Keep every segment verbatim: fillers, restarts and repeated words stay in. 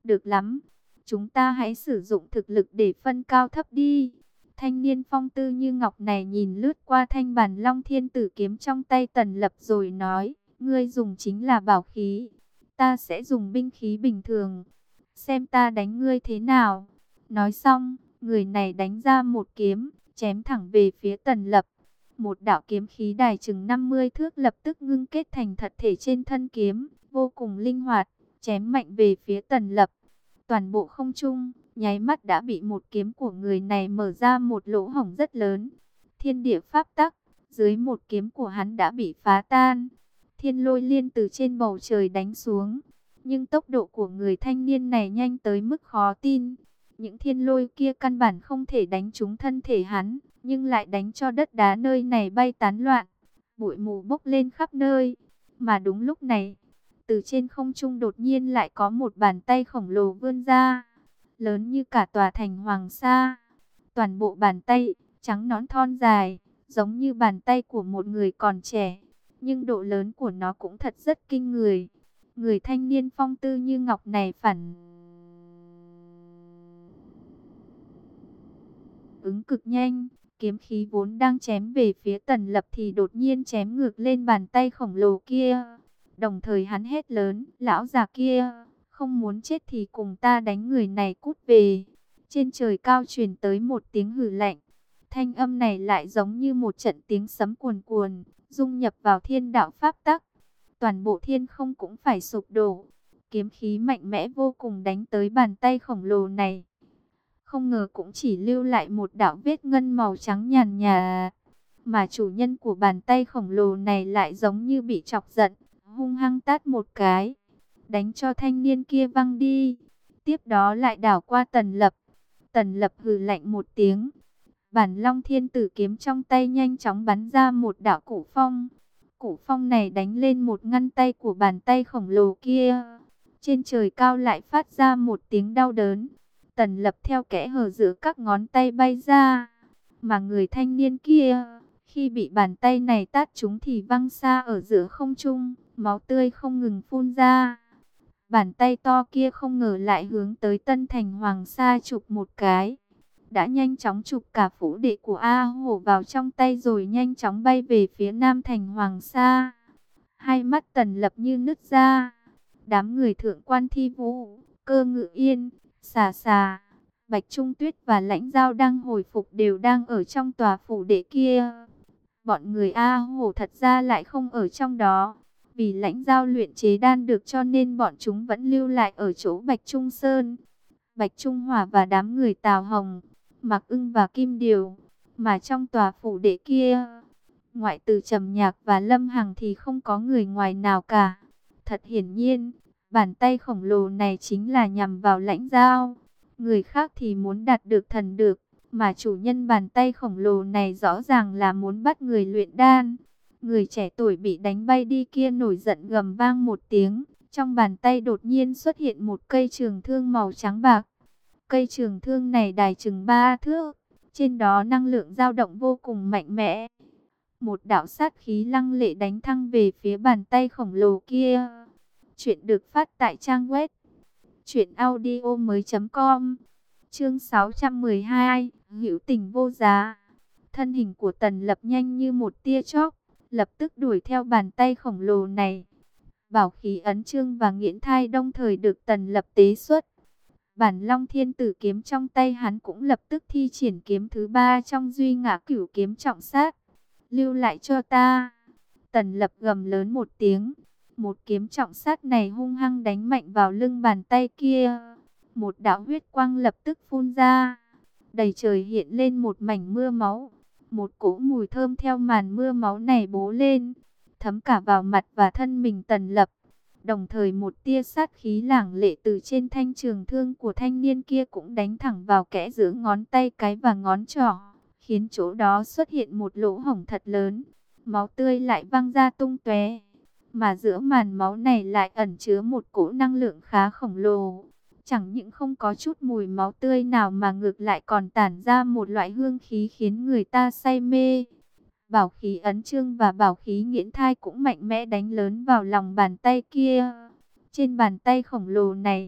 Được lắm, chúng ta hãy sử dụng thực lực để phân cao thấp đi. Thanh niên phong tư như ngọc này nhìn lướt qua thanh bản Long Thiên Tử kiếm trong tay Tần Lập rồi nói, ngươi dùng chính là bảo khí, ta sẽ dùng binh khí bình thường, xem ta đánh ngươi thế nào. Nói xong, người này đánh ra một kiếm, chém thẳng về phía Tần Lập. Một đạo kiếm khí dài chừng năm mươi thước lập tức ngưng kết thành thật thể trên thân kiếm, vô cùng linh hoạt, chém mạnh về phía Tần Lập. Toàn bộ không trung, nháy mắt đã bị một kiếm của người này mở ra một lỗ hổng rất lớn. Thiên địa pháp tắc, dưới một kiếm của hắn đã bị phá tan. Thiên lôi liên từ trên bầu trời đánh xuống. Nhưng tốc độ của người thanh niên này nhanh tới mức khó tin. Những thiên lôi kia căn bản không thể đánh trúng thân thể hắn, nhưng lại đánh cho đất đá nơi này bay tán loạn. Bụi mù bốc lên khắp nơi. Mà đúng lúc này, từ trên không trung đột nhiên lại có một bàn tay khổng lồ vươn ra, lớn như cả tòa thành Hoàng Sa. Toàn bộ bàn tay, trắng nõn thon dài, giống như bàn tay của một người còn trẻ. Nhưng độ lớn của nó cũng thật rất kinh người. Người thanh niên phong tư như ngọc này phản ứng cực nhanh. Kiếm khí vốn đang chém về phía Tần Lập thì đột nhiên chém ngược lên bàn tay khổng lồ kia. Đồng thời hắn hét lớn, lão già kia, không muốn chết thì cùng ta đánh người này cút về. Trên trời cao truyền tới một tiếng hừ lạnh. Thanh âm này lại giống như một trận tiếng sấm cuồn cuồn, dung nhập vào thiên đạo pháp tắc. Toàn bộ thiên không cũng phải sụp đổ. Kiếm khí mạnh mẽ vô cùng đánh tới bàn tay khổng lồ này. Không ngờ cũng chỉ lưu lại một đạo vết ngân màu trắng nhàn nhạt. Mà chủ nhân của bàn tay khổng lồ này lại giống như bị chọc giận, hung hăng tát một cái, đánh cho thanh niên kia văng đi. Tiếp đó lại đảo qua Tần Lập. Tần Lập hừ lạnh một tiếng. Bản Long Thiên Tử kiếm trong tay nhanh chóng bắn ra một đạo cổ phong. Cổ phong này đánh lên một ngăn tay của bàn tay khổng lồ kia. Trên trời cao lại phát ra một tiếng đau đớn. Tần Lập theo kẽ hở giữa các ngón tay bay ra. Mà người thanh niên kia, khi bị bàn tay này tát trúng thì văng xa ở giữa không trung, máu tươi không ngừng phun ra. Bàn tay to kia không ngờ lại hướng tới Tân Thành Hoàng Sa chụp một cái. Đã nhanh chóng chụp cả phủ đệ của A Hổ vào trong tay rồi nhanh chóng bay về phía Nam Thành Hoàng Sa. Hai mắt Tần Lập như nứt ra. Đám người thượng quan Thi Vũ, Cơ Ngự Yên, Xà Xà, Bạch Trung Tuyết và Lãnh Giao đang hồi phục đều đang ở trong tòa phủ đệ kia. Bọn người A Hổ thật ra lại không ở trong đó. Vì Lãnh Giao luyện chế đan được cho nên bọn chúng vẫn lưu lại ở chỗ Bạch Trung Sơn. Bạch Trung Hỏa và đám người Tào Hồng, Mạc Ưng và Kim Điều. Mà trong tòa phủ đệ kia, ngoại trừ Trầm Nhạc và Lâm Hằng thì không có người ngoài nào cả. Thật hiển nhiên, bàn tay khổng lồ này chính là nhằm vào Lãnh Giao. Người khác thì muốn đạt được thần được, mà chủ nhân bàn tay khổng lồ này rõ ràng là muốn bắt người luyện đan. Người trẻ tuổi bị đánh bay đi kia nổi giận gầm vang một tiếng. Trong bàn tay đột nhiên xuất hiện một cây trường thương màu trắng bạc. Cây trường thương này dài chừng ba thước. Trên đó năng lượng dao động vô cùng mạnh mẽ. Một đạo sát khí lăng lệ đánh thẳng về phía bàn tay khổng lồ kia. Chuyện được phát tại trang web truyện audio mới chấm com. Chương sáu trăm mười hai, hữu tình vô giá. Thân hình của Tần Lập nhanh như một tia chớp, lập tức đuổi theo bàn tay khổng lồ này. Bảo khí ấn chương và nghiễn thai đồng thời được Tần Lập tế xuất. Bản Long Thiên Tử kiếm trong tay hắn cũng lập tức thi triển kiếm thứ ba trong Duy Ngã Cửu kiếm trọng sát. Lưu lại cho ta. Tần Lập gầm lớn một tiếng. Một kiếm trọng sát này hung hăng đánh mạnh vào lưng bàn tay kia. Một đạo huyết quang lập tức phun ra. Đầy trời hiện lên một mảnh mưa máu. Một cỗ mùi thơm theo màn mưa máu này bố lên, thấm cả vào mặt và thân mình Tần Lập. Đồng thời một tia sát khí lảng lệ từ trên thanh trường thương của thanh niên kia cũng đánh thẳng vào kẽ giữa ngón tay cái và ngón trỏ, khiến chỗ đó xuất hiện một lỗ hổng thật lớn. Máu tươi lại văng ra tung tóe, mà giữa màn máu này lại ẩn chứa một cỗ năng lượng khá khổng lồ. Chẳng những không có chút mùi máu tươi nào mà ngược lại còn tản ra một loại hương khí khiến người ta say mê. Bảo khí ấn chương và bảo khí nghiễn thai cũng mạnh mẽ đánh lớn vào lòng bàn tay kia. Trên bàn tay khổng lồ này,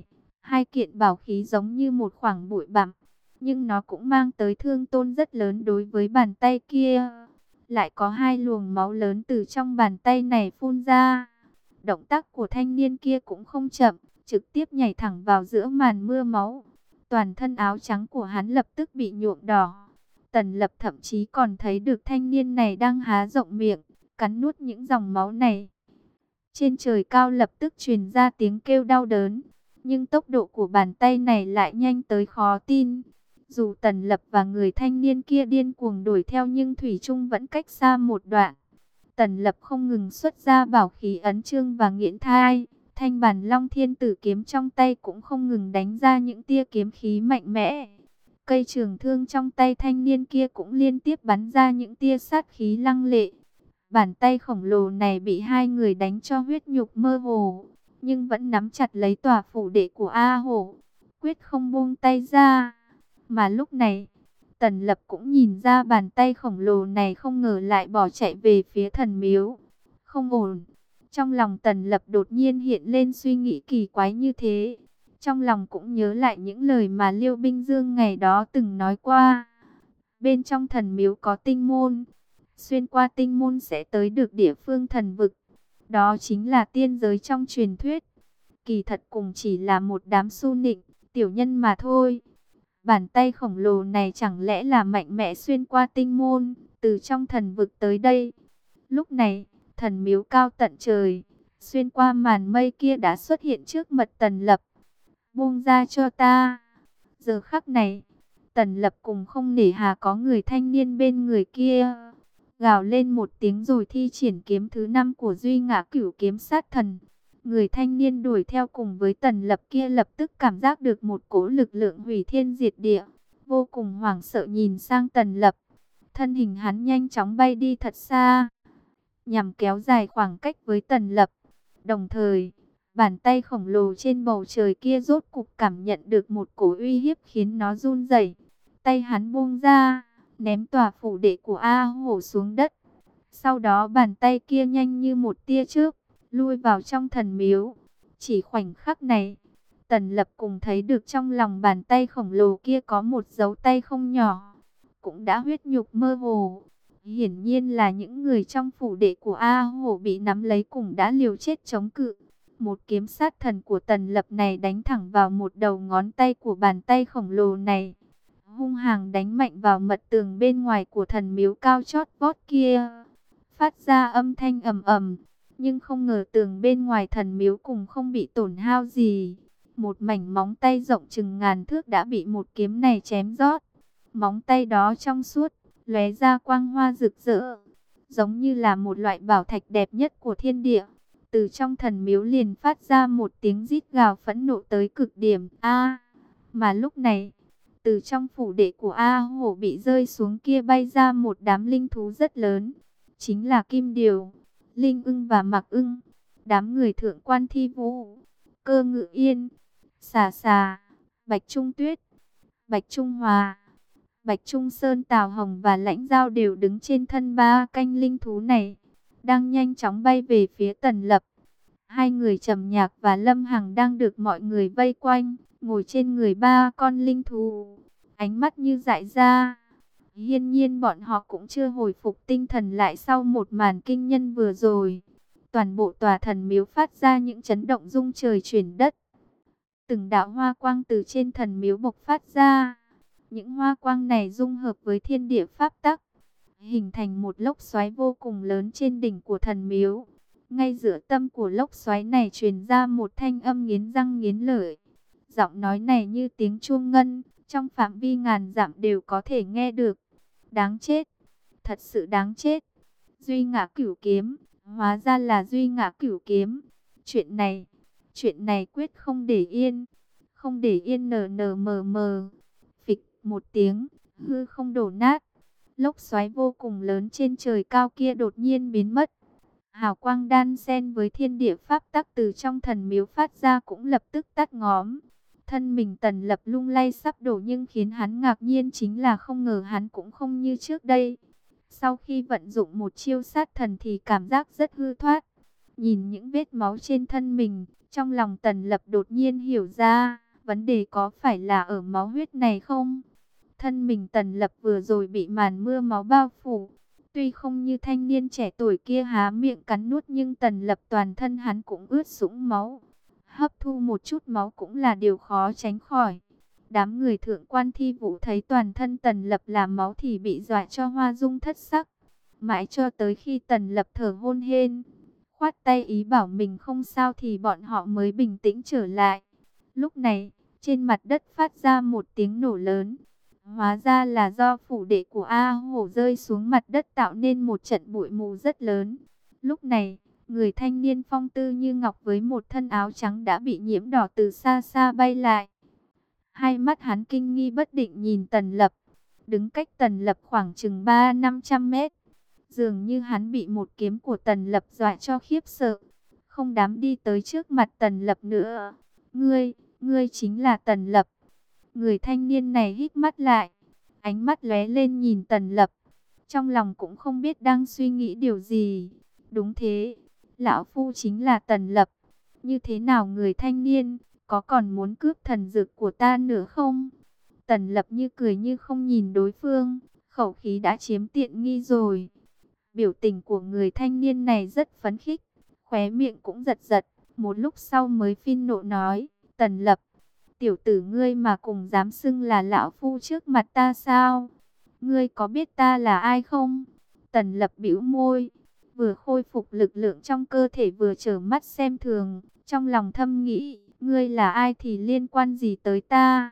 Hai kiện bảo khí giống như một khoảng bụi bặm, nhưng nó cũng mang tới thương tổn rất lớn đối với bàn tay kia. Lại có hai luồng máu lớn từ trong bàn tay này phun ra. Động tác của thanh niên kia cũng không chậm, trực tiếp nhảy thẳng vào giữa màn mưa máu. Toàn thân áo trắng của hắn lập tức bị nhuộm đỏ. Tần Lập thậm chí còn thấy được thanh niên này đang há rộng miệng, cắn nuốt những dòng máu này. Trên trời cao lập tức truyền ra tiếng kêu đau đớn, nhưng tốc độ của bàn tay này lại nhanh tới khó tin. Dù Tần Lập và người thanh niên kia điên cuồng đuổi theo nhưng thủy chung vẫn cách xa một đoạn. Tần Lập không ngừng xuất ra bảo khí ấn chương và nghiễn thai, thanh bản Long Thiên Tử kiếm trong tay cũng không ngừng đánh ra những tia kiếm khí mạnh mẽ. Cây trường thương trong tay thanh niên kia cũng liên tiếp bắn ra những tia sát khí lăng lệ. Bàn tay khổng lồ này bị hai người đánh cho huyết nhục mơ hồ, nhưng vẫn nắm chặt lấy tòa phủ đệ của A Hổ, quyết không buông tay ra. Mà lúc này, Tần Lập cũng nhìn ra bàn tay khổng lồ này không ngờ lại bỏ chạy về phía thần miếu. Không ổn. Trong lòng Tần Lập đột nhiên hiện lên suy nghĩ kỳ quái như thế. Trong lòng cũng nhớ lại những lời mà Liêu Binh Dương ngày đó từng nói qua. Bên trong thần miếu có tinh môn. Xuyên qua tinh môn sẽ tới được địa phương thần vực. Đó chính là tiên giới trong truyền thuyết. Kỳ thật cùng chỉ là một đám su nịnh, tiểu nhân mà thôi. Bàn tay khổng lồ này chẳng lẽ là mạnh mẽ xuyên qua tinh môn, từ trong thần vực tới đây. Lúc này, thần miếu cao tận trời, xuyên qua màn mây kia đã xuất hiện trước mặt Tần Lập. Buông ra cho ta. Giờ khắc này, Tần Lập cùng không nể hà có người thanh niên bên người kia. Gào lên một tiếng rồi thi triển kiếm thứ năm của Duy Ngã Cửu Kiếm Sát Thần. Người thanh niên đuổi theo cùng với Tần Lập kia lập tức cảm giác được một cỗ lực lượng hủy thiên diệt địa. Vô cùng hoảng sợ nhìn sang Tần Lập. Thân hình hắn nhanh chóng bay đi thật xa, nhằm kéo dài khoảng cách với Tần Lập. Đồng thời, bàn tay khổng lồ trên bầu trời kia rốt cục cảm nhận được một cỗ uy hiếp khiến nó run rẩy. Tay hắn buông ra, ném tòa phủ đệ của A Hổ xuống đất. Sau đó bàn tay kia nhanh như một tia chớp lui vào trong thần miếu. Chỉ khoảnh khắc này, Tần Lập cùng thấy được trong lòng bàn tay khổng lồ kia có một dấu tay không nhỏ, cũng đã huyết nhục mơ hồ. Hiển nhiên là những người trong phủ đệ của A Hổ bị nắm lấy cùng đã liều chết chống cự. Một kiếm sát thần của Tần Lập này đánh thẳng vào một đầu ngón tay của bàn tay khổng lồ này, hung hăng đánh mạnh vào mật tường bên ngoài của thần miếu cao chót vót kia, phát ra âm thanh ầm ầm. Nhưng không ngờ tường bên ngoài thần miếu cùng không bị tổn hao gì. Một mảnh móng tay rộng chừng ngàn thước đã bị một kiếm này chém rót. Móng tay đó trong suốt, lóe ra quang hoa rực rỡ, giống như là một loại bảo thạch đẹp nhất của thiên địa. Từ trong thần miếu liền phát ra một tiếng rít gào phẫn nộ tới cực điểm. A! Mà lúc này, từ trong phủ đệ của A Hổ bị rơi xuống kia bay ra một đám linh thú rất lớn. Chính là Kim Điều, Linh Ưng và Mạc Ưng. Đám người thượng quan Thi Vũ, Cơ Ngự Yên, Xà Xà, Bạch Trung Tuyết, Bạch Trung Hòa, Bạch Trung Sơn, Tào Hồng và Lãnh Giao đều đứng trên thân ba canh linh thú này, đang nhanh chóng bay về phía Tần Lập. Hai người Trầm Nhạc và Lâm Hằng đang được mọi người vây quanh, ngồi trên người ba con linh thú, ánh mắt như dại ra. Hiển nhiên bọn họ cũng chưa hồi phục tinh thần lại sau một màn kinh nhân vừa rồi. Toàn bộ tòa thần miếu phát ra những chấn động rung trời chuyển đất. Từng đạo hoa quang từ trên thần miếu bộc phát ra. Những hoa quang này dung hợp với thiên địa pháp tắc, hình thành một lốc xoáy vô cùng lớn trên đỉnh của thần miếu. Ngay giữa tâm của lốc xoáy này truyền ra một thanh âm nghiến răng nghiến lợi. Giọng nói này như tiếng chuông ngân, trong phạm vi ngàn dặm đều có thể nghe được. Đáng chết, thật sự đáng chết. Duy Ngã Cửu Kiếm, hóa ra là Duy Ngã Cửu Kiếm. Chuyện này, chuyện này quyết không để yên, không để yên nờ nờ mờ mờ. Phịch một tiếng, hư không đổ nát. Lốc xoáy vô cùng lớn trên trời cao kia đột nhiên biến mất. Hào quang đan xen với thiên địa pháp tắc từ trong thần miếu phát ra cũng lập tức tắt ngóm. Thân mình Tần Lập lung lay sắp đổ, nhưng khiến hắn ngạc nhiên chính là không ngờ hắn cũng không như trước đây. Sau khi vận dụng một chiêu sát thần thì cảm giác rất hư thoát. Nhìn những vết máu trên thân mình, trong lòng Tần Lập đột nhiên hiểu ra, Vấn đề có phải là ở máu huyết này không? Thân mình Tần Lập vừa rồi bị màn mưa máu bao phủ. Tuy không như thanh niên trẻ tuổi kia há miệng cắn nuốt, nhưng Tần Lập toàn thân hắn cũng ướt sũng máu. Hấp thu một chút máu cũng là điều khó tránh khỏi. Đám người thượng quan thi vũ thấy toàn thân Tần Lập là máu thì bị dọa cho hoa dung thất sắc. Mãi cho tới khi Tần Lập thở hổn hển, khoát tay ý bảo mình không sao thì bọn họ mới bình tĩnh trở lại. Lúc này, trên mặt đất phát ra một tiếng nổ lớn. Hóa ra là do phủ đệ của A Hổ rơi xuống mặt đất tạo nên một trận bụi mù rất lớn. Lúc này, người thanh niên phong tư như ngọc với một thân áo trắng đã bị nhiễm đỏ từ xa xa bay lại. Hai mắt hắn kinh nghi bất định nhìn Tần Lập, đứng cách Tần Lập khoảng chừng ba năm trăm mét. Dường như hắn bị một kiếm của Tần Lập dọa cho khiếp sợ, không dám đi tới trước mặt Tần Lập nữa. Ngươi, ngươi chính là Tần Lập. Người thanh niên này hít mắt lại, ánh mắt lóe lên nhìn Tần Lập. Trong lòng cũng không biết đang suy nghĩ điều gì. Đúng thế, lão phu chính là Tần Lập. Như thế nào người thanh niên, có còn muốn cướp thần dược của ta nữa không? Tần Lập như cười như không nhìn đối phương, khẩu khí đã chiếm tiện nghi rồi. Biểu tình của người thanh niên này rất phấn khích, khóe miệng cũng giật giật, một lúc sau mới phẫn nộ nói, Tần Lập, tiểu tử ngươi mà cùng dám xưng là lão phu trước mặt ta sao? Ngươi có biết ta là ai không? Tần Lập bĩu môi, vừa khôi phục lực lượng trong cơ thể vừa trợn mắt xem thường, trong lòng thầm nghĩ, ngươi là ai thì liên quan gì tới ta?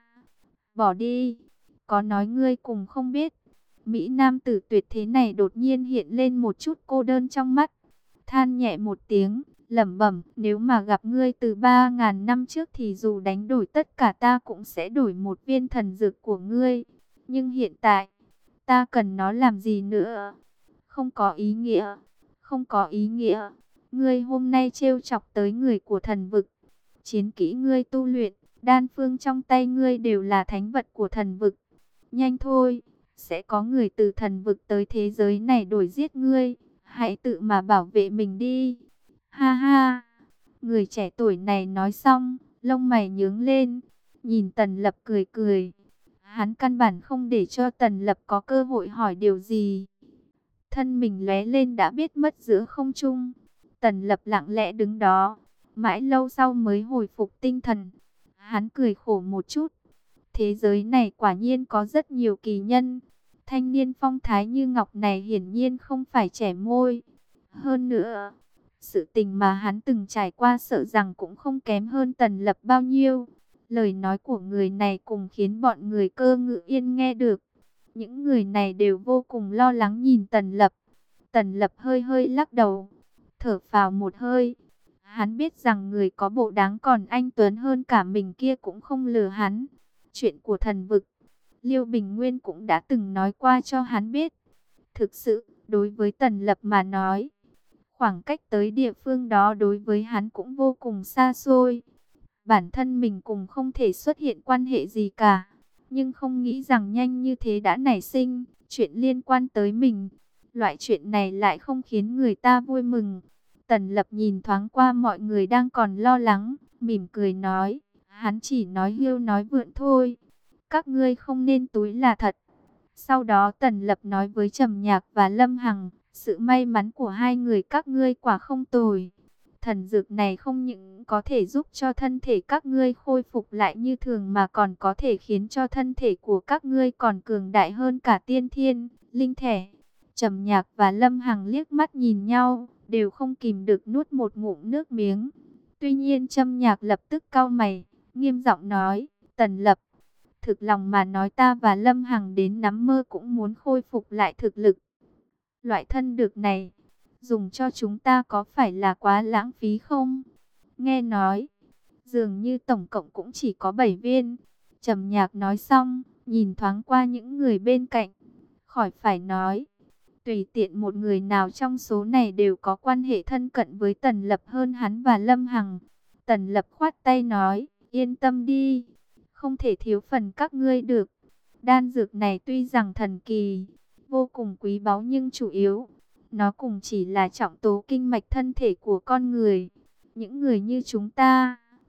Bỏ đi, có nói ngươi cùng không biết. Mỹ nam tử tuyệt thế này đột nhiên hiện lên một chút cô đơn trong mắt, than nhẹ một tiếng, lẩm bẩm, nếu mà gặp ngươi từ ba ngàn năm trước thì dù đánh đổi tất cả ta cũng sẽ đổi một viên thần dược của ngươi. Nhưng hiện tại, ta cần nó làm gì nữa? Không có ý nghĩa, không có ý nghĩa. Ngươi hôm nay trêu chọc tới người của thần vực. Chiến kỹ ngươi tu luyện, đan phương trong tay ngươi đều là thánh vật của thần vực. Nhanh thôi, sẽ có người từ thần vực tới thế giới này đuổi giết ngươi. Hãy tự mà bảo vệ mình đi. Ha ha. Người trẻ tuổi này nói xong, lông mày nhướng lên, nhìn Tần Lập cười cười. Hắn căn bản không để cho Tần Lập có cơ hội hỏi điều gì. Thân mình lóe lên đã biết mất giữa không trung. Tần Lập lặng lẽ đứng đó, mãi lâu sau mới hồi phục tinh thần. Hắn cười khổ một chút. Thế giới này quả nhiên có rất nhiều kỳ nhân. Thanh niên phong thái như ngọc này hiển nhiên không phải trẻ môi. Hơn nữa, sự tình mà hắn từng trải qua sợ rằng cũng không kém hơn Tần Lập bao nhiêu. Lời nói của người này cùng khiến bọn người Cơ Ngự Yên nghe được. Những người này đều vô cùng lo lắng nhìn Tần Lập. Tần Lập hơi hơi lắc đầu, thở phào một hơi. Hắn biết rằng người có bộ đáng còn anh tuấn hơn cả mình kia cũng không lừa hắn. Chuyện của thần vực, Liêu Bình Nguyên cũng đã từng nói qua cho hắn biết. Thực sự, đối với Tần Lập mà nói, khoảng cách tới địa phương đó đối với hắn cũng vô cùng xa xôi. Bản thân mình cũng không thể xuất hiện quan hệ gì cả. Nhưng không nghĩ rằng nhanh như thế đã nảy sinh chuyện liên quan tới mình. Loại chuyện này lại không khiến người ta vui mừng. Tần Lập nhìn thoáng qua mọi người đang còn lo lắng, mỉm cười nói, hắn chỉ nói hiêu nói vượn thôi. Các ngươi không nên túi là thật. Sau đó Tần Lập nói với Trầm Nhạc và Lâm Hằng, sự may mắn của hai người các ngươi quả không tồi. Thần dược này không những có thể giúp cho thân thể các ngươi khôi phục lại như thường mà còn có thể khiến cho thân thể của các ngươi còn cường đại hơn cả tiên thiên, linh thể. Trầm Nhạc và Lâm Hằng liếc mắt nhìn nhau, đều không kìm được nuốt một ngụm nước miếng. Tuy nhiên Trầm Nhạc lập tức cau mày, nghiêm giọng nói, Tần Lập, thực lòng mà nói ta và Lâm Hằng đến nắm mơ cũng muốn khôi phục lại thực lực. Loại thân dược này, dùng cho chúng ta có phải là quá lãng phí không? Nghe nói, dường như tổng cộng cũng chỉ có bảy viên. Trầm Nhạc nói xong, nhìn thoáng qua những người bên cạnh. Khỏi phải nói, tùy tiện một người nào trong số này đều có quan hệ thân cận với Tần Lập hơn hắn và Lâm Hằng. Tần Lập khoát tay nói, yên tâm đi, không thể thiếu phần các ngươi được. Đan dược này tuy rằng thần kỳ, vô cùng quý báu nhưng chủ yếu, nó cũng chỉ là trọng tố kinh mạch thân thể của con người. Những người như chúng ta,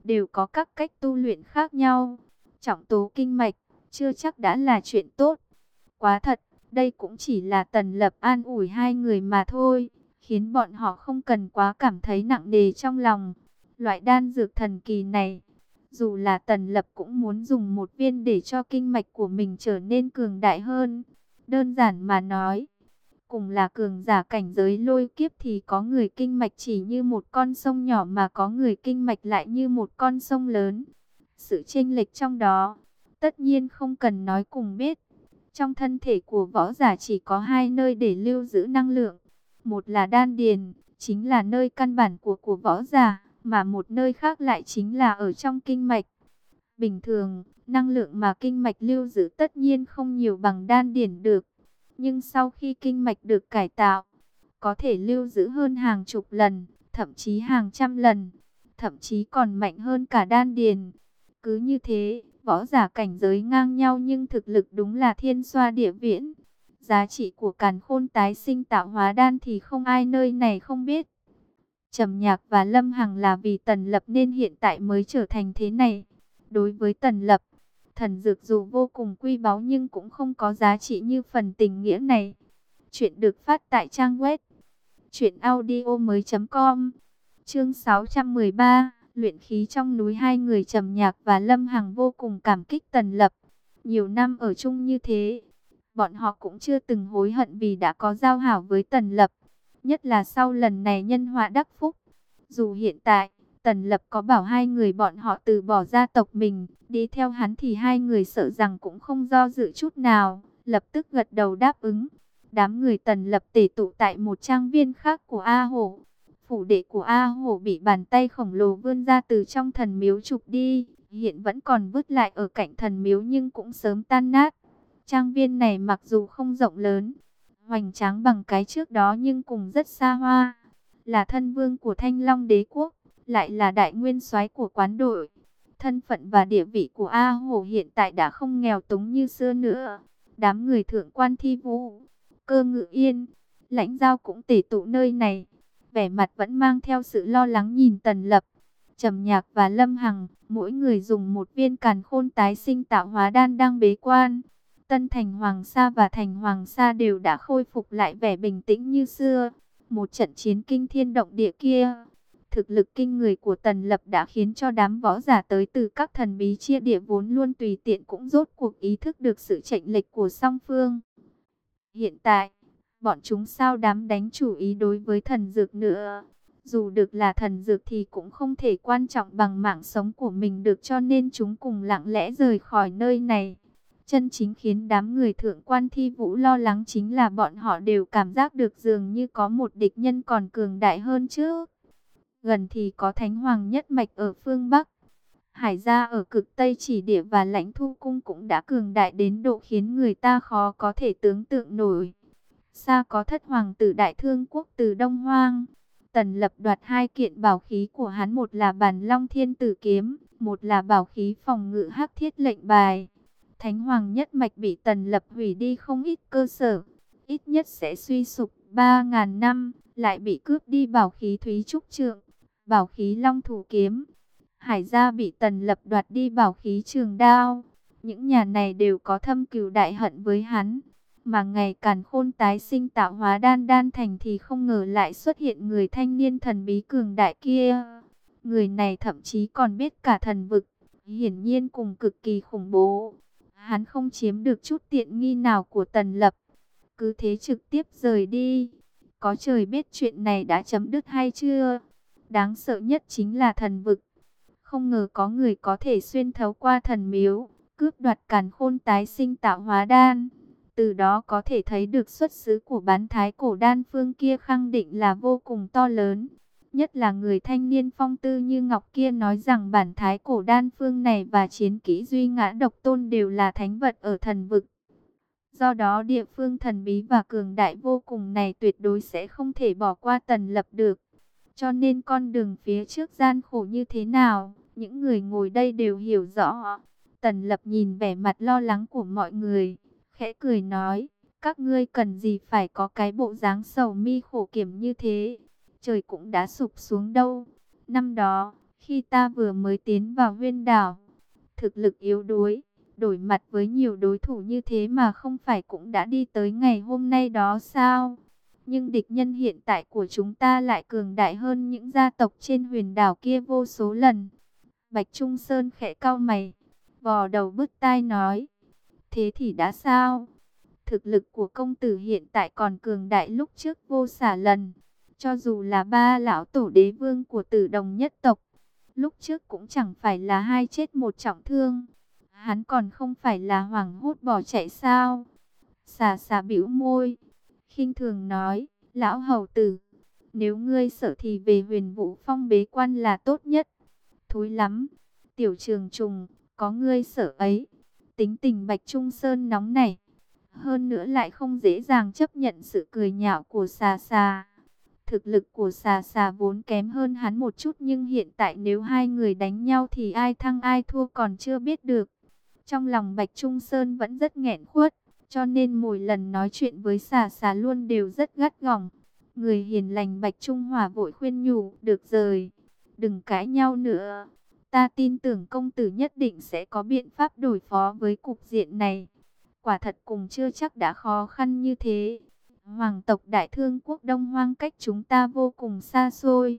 đều có các cách tu luyện khác nhau. Trọng tố kinh mạch, chưa chắc đã là chuyện tốt. Quá thật, đây cũng chỉ là Tần Lập an ủi hai người mà thôi, khiến bọn họ không cần quá cảm thấy nặng nề trong lòng. Loại đan dược thần kỳ này, dù là Tần Lập cũng muốn dùng một viên để cho kinh mạch của mình trở nên cường đại hơn. Đơn giản mà nói, cùng là cường giả cảnh giới lôi kiếp thì có người kinh mạch chỉ như một con sông nhỏ mà có người kinh mạch lại như một con sông lớn. Sự chênh lệch trong đó, tất nhiên không cần nói cùng biết. Trong thân thể của võ giả chỉ có hai nơi để lưu giữ năng lượng. Một là đan điền, chính là nơi căn bản của của võ giả, mà một nơi khác lại chính là ở trong kinh mạch. Bình thường, năng lượng mà kinh mạch lưu giữ tất nhiên không nhiều bằng đan điền được. Nhưng sau khi kinh mạch được cải tạo, có thể lưu giữ hơn hàng chục lần, thậm chí hàng trăm lần, thậm chí còn mạnh hơn cả đan điền. Cứ như thế, võ giả cảnh giới ngang nhau nhưng thực lực đúng là thiên xoa địa viễn. Giá trị của càn khôn tái sinh tạo hóa đan thì không ai nơi này không biết. Trầm Nhạc và Lâm Hằng là vì Tần Lập nên hiện tại mới trở thành thế này. Đối với Tần Lập, thần dược dù vô cùng quý báu nhưng cũng không có giá trị như phần tình nghĩa này. Chuyện được phát tại trang web truyện audio mới chấm com. Chương sáu trăm mười ba, luyện khí trong núi. Hai người Trầm Nhạc và Lâm Hằng vô cùng cảm kích Tần Lập. Nhiều năm ở chung như thế, bọn họ cũng chưa từng hối hận vì đã có giao hảo với Tần Lập. Nhất là sau lần này nhân họa đắc phúc. Dù hiện tại, Tần Lập có bảo hai người bọn họ từ bỏ gia tộc mình, đi theo hắn thì hai người sợ rằng cũng không do dự chút nào, lập tức gật đầu đáp ứng. Đám người Tần Lập tề tụ tại một trang viên khác của A Hổ. Phủ đệ của A Hổ bị bàn tay khổng lồ vươn ra từ trong thần miếu trục đi, hiện vẫn còn vứt lại ở cạnh thần miếu nhưng cũng sớm tan nát. Trang viên này mặc dù không rộng lớn, hoành tráng bằng cái trước đó nhưng cũng rất xa hoa. Là thân vương của Thanh Long Đế Quốc, lại là đại nguyên soái của quán đội. Thân phận và địa vị của A Hổ hiện tại đã không nghèo túng như xưa nữa. Đám người thượng quan Thi Vũ, Cơ Ngự Yên, Lãnh Giao cũng tề tụ nơi này. Vẻ mặt vẫn mang theo sự lo lắng nhìn Tần Lập. Trầm Nhạc và Lâm Hằng, mỗi người dùng một viên càn khôn tái sinh tạo hóa đan đang bế quan. Tân Thành Hoàng Sa và Thành Hoàng Sa đều đã khôi phục lại vẻ bình tĩnh như xưa. Một trận chiến kinh thiên động địa kia, thực lực kinh người của Tần Lập đã khiến cho đám võ giả tới từ các thần bí chia địa vốn luôn tùy tiện cũng rốt cuộc ý thức được sự chênh lệch của song phương. Hiện tại, bọn chúng sao dám đánh chủ ý đối với thần dược nữa. Dù được là thần dược thì cũng không thể quan trọng bằng mạng sống của mình được, cho nên chúng cùng lặng lẽ rời khỏi nơi này. Chân chính khiến đám người thượng quan Thi Vũ lo lắng chính là bọn họ đều cảm giác được dường như có một địch nhân còn cường đại hơn trước. Gần thì có Thánh Hoàng nhất mạch ở phương Bắc, Hải gia ở cực Tây chỉ địa và Lãnh Thu cung cũng đã cường đại đến độ khiến người ta khó có thể tưởng tượng nổi. Xa có Thất Hoàng tử Đại Thương quốc từ Đông Hoang. Tần Lập đoạt hai kiện bảo khí của hắn, một là Bản Long Thiên Tử kiếm, một là bảo khí phòng ngự Hắc Thiết lệnh bài. Thánh Hoàng nhất mạch bị Tần Lập hủy đi không ít cơ sở, ít nhất sẽ suy sụp ba ngàn năm, lại bị cướp đi bảo khí Thúy Trúc Trượng, bảo khí Long Thủ kiếm. Hải gia bị Tần Lập đoạt đi bảo khí Trường Đao. Những nhà này đều có thâm cừu đại hận với hắn. Mà ngày càn khôn tái sinh tạo hóa đan đan thành thì không ngờ lại xuất hiện người thanh niên thần bí cường đại kia. Người này thậm chí còn biết cả thần vực, hiển nhiên cùng cực kỳ khủng bố. Hắn không chiếm được chút tiện nghi nào của Tần Lập, cứ thế trực tiếp rời đi. Có trời biết chuyện này đã chấm dứt hay chưa. Đáng sợ nhất chính là thần vực. Không ngờ có người có thể xuyên thấu qua thần miếu, cướp đoạt càn khôn tái sinh tạo hóa đan. Từ đó có thể thấy được xuất xứ của bán thái cổ đan phương kia khẳng định là vô cùng to lớn. Nhất là người thanh niên phong tư như ngọc kia nói rằng bản thái cổ đan phương này và chiến kỹ duy ngã độc tôn đều là thánh vật ở thần vực. Do đó địa phương thần bí và cường đại vô cùng này tuyệt đối sẽ không thể bỏ qua Tần Lập được. Cho nên con đường phía trước gian khổ như thế nào, những người ngồi đây đều hiểu rõ. Tần Lập nhìn vẻ mặt lo lắng của mọi người, khẽ cười nói, các ngươi cần gì phải có cái bộ dáng sầu mi khổ kiểm như thế. Trời cũng đã sụp xuống đâu. Năm đó, Khi ta vừa mới tiến vào Huyên đảo, thực lực yếu đuối, đổi mặt với nhiều đối thủ như thế mà không phải cũng đã đi tới ngày hôm nay đó sao? Nhưng địch nhân hiện tại của chúng ta lại cường đại hơn những gia tộc trên huyền đảo kia vô số lần. Bạch Trung Sơn khẽ cau mày, vò đầu bứt tai nói, thế thì đã sao? Thực lực của công tử hiện tại còn cường đại lúc trước vô xả lần. Cho dù là ba lão tổ đế vương của Tử Đồng nhất tộc, lúc trước cũng chẳng phải là hai chết một trọng thương. Hắn còn không phải là hoảng hốt bỏ chạy sao? Xà xà bĩu môi, khinh thường nói, lão hầu tử, nếu ngươi sợ thì về Huyền Vũ Phong bế quan là tốt nhất. Thối lắm, tiểu trường trùng, có ngươi sợ ấy. Tính tình Bạch Trung Sơn nóng nảy, hơn nữa lại không dễ dàng chấp nhận sự cười nhạo của xà xà. Thực lực của xà xà vốn kém hơn hắn một chút, nhưng hiện tại nếu hai người đánh nhau thì ai thắng ai thua còn chưa biết được. Trong lòng Bạch Trung Sơn vẫn rất nghẹn khuất, cho nên mỗi lần nói chuyện với xà xà luôn đều rất gắt gỏng. Người hiền lành Bạch Trung Hòa vội khuyên nhủ, được rồi, đừng cãi nhau nữa. Ta tin tưởng công tử nhất định sẽ có biện pháp đối phó với cục diện này. Quả thật cùng chưa chắc đã khó khăn như thế. Hoàng tộc Đại Thương quốc Đông Hoang cách chúng ta vô cùng xa xôi.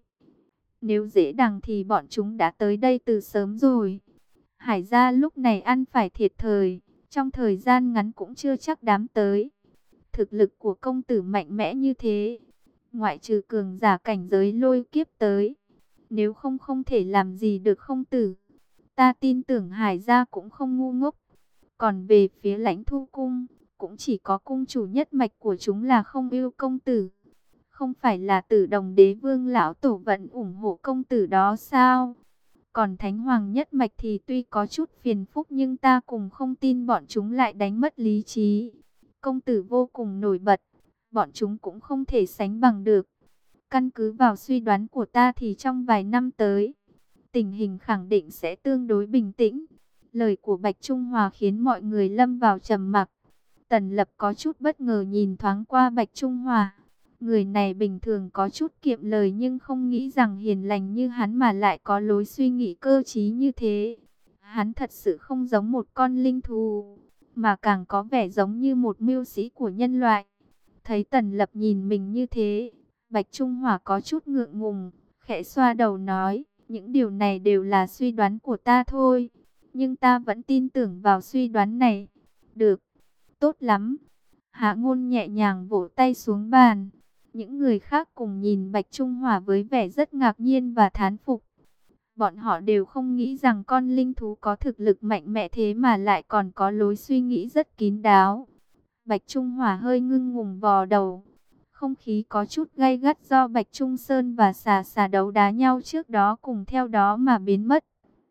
Nếu dễ đằng thì bọn chúng đã tới đây từ sớm rồi. Hải gia lúc này ăn phải thiệt thời, trong thời gian ngắn cũng chưa chắc đám tới. Thực lực của công tử mạnh mẽ như thế, ngoại trừ cường giả cảnh giới lôi kiếp tới, nếu không không thể làm gì được không tử. Ta tin tưởng Hải gia cũng không ngu ngốc. Còn về phía Lãnh Thu cung, cũng chỉ có cung chủ nhất mạch của chúng là không yêu công tử. Không phải là Tử Đồng đế vương lão tổ vẫn ủng hộ công tử đó sao? Còn Thánh Hoàng nhất mạch thì tuy có chút phiền phức, nhưng ta cùng không tin bọn chúng lại đánh mất lý trí. Công tử vô cùng nổi bật, bọn chúng cũng không thể sánh bằng được. Căn cứ vào suy đoán của ta thì trong vài năm tới, tình hình khẳng định sẽ tương đối bình tĩnh. Lời của Bạch Trung Hòa khiến mọi người lâm vào trầm mặc. Tần Lập có chút bất ngờ nhìn thoáng qua Bạch Trung Hòa. Người này bình thường có chút kiệm lời, nhưng không nghĩ rằng hiền lành như hắn mà lại có lối suy nghĩ cơ trí như thế. Hắn thật sự không giống một con linh thú, mà càng có vẻ giống như một mưu sĩ của nhân loại. Thấy Tần Lập nhìn mình như thế, Bạch Trung Hòa có chút ngượng ngùng, khẽ xoa đầu nói, những điều này đều là suy đoán của ta thôi. Nhưng ta vẫn tin tưởng vào suy đoán này. Được, tốt lắm. Hạ Ngôn nhẹ nhàng vỗ tay xuống bàn. Những người khác cùng nhìn Bạch Trung Hòa với vẻ rất ngạc nhiên và thán phục. Bọn họ đều không nghĩ rằng con linh thú có thực lực mạnh mẽ thế mà lại còn có lối suy nghĩ rất kín đáo. Bạch Trung Hòa hơi ngưng ngùng vò đầu. Không khí có chút gay gắt do Bạch Trung Sơn và xà xà đấu đá nhau trước đó cùng theo đó mà biến mất.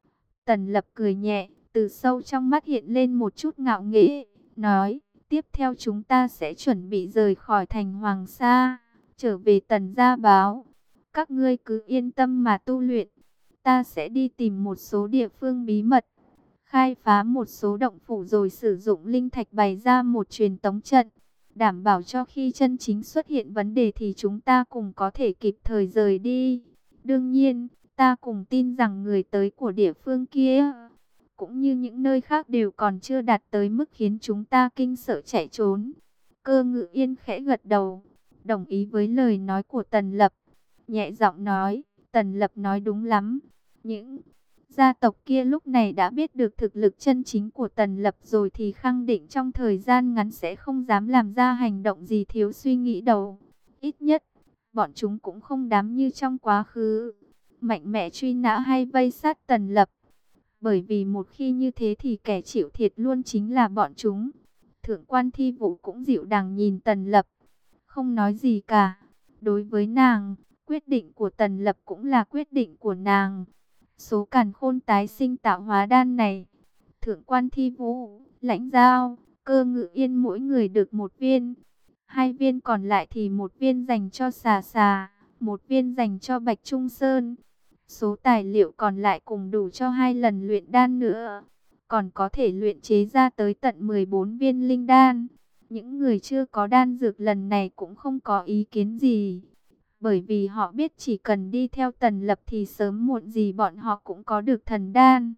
Tần Lập cười nhẹ, từ sâu trong mắt hiện lên một chút ngạo nghễ, nói, tiếp theo chúng ta sẽ chuẩn bị rời khỏi thành Hoàng Sa, trở về Tần gia báo. Các ngươi cứ yên tâm mà tu luyện, ta sẽ đi tìm một số địa phương bí mật, khai phá một số động phủ rồi sử dụng linh thạch bày ra một truyền tống trận, đảm bảo cho khi chân chính xuất hiện vấn đề thì chúng ta cùng có thể kịp thời rời đi. Đương nhiên, ta cùng tin rằng người tới của địa phương kia, cũng như những nơi khác đều còn chưa đạt tới mức khiến chúng ta kinh sợ chạy trốn. Cơ Ngự Yên khẽ gật đầu, đồng ý với lời nói của Tần Lập. Nhẹ giọng nói, Tần Lập nói đúng lắm. Những gia tộc kia lúc này đã biết được thực lực chân chính của Tần Lập rồi thì khẳng định trong thời gian ngắn sẽ không dám làm ra hành động gì thiếu suy nghĩ đâu. Ít nhất, bọn chúng cũng không dám như trong quá khứ, mạnh mẽ truy nã hay vây sát Tần Lập. Bởi vì một khi như thế thì kẻ chịu thiệt luôn chính là bọn chúng. Thượng quan Thi Vũ cũng dịu dàng nhìn Tần Lập, không nói gì cả. Đối với nàng, quyết định của Tần Lập cũng là quyết định của nàng. Số càn khôn tái sinh tạo hóa đan này, Thượng quan Thi Vũ, Lãnh Giao, Cơ Ngự Yên mỗi người được một viên. Hai viên còn lại thì một viên dành cho xà xà, một viên dành cho Bạch Trung Sơn. Số tài liệu còn lại cùng đủ cho hai lần luyện đan nữa. Còn có thể luyện chế ra tới tận mười bốn viên linh đan. Những người chưa có đan dược lần này cũng không có ý kiến gì. Bởi vì họ biết chỉ cần đi theo Tần Lập thì sớm muộn gì bọn họ cũng có được thần đan.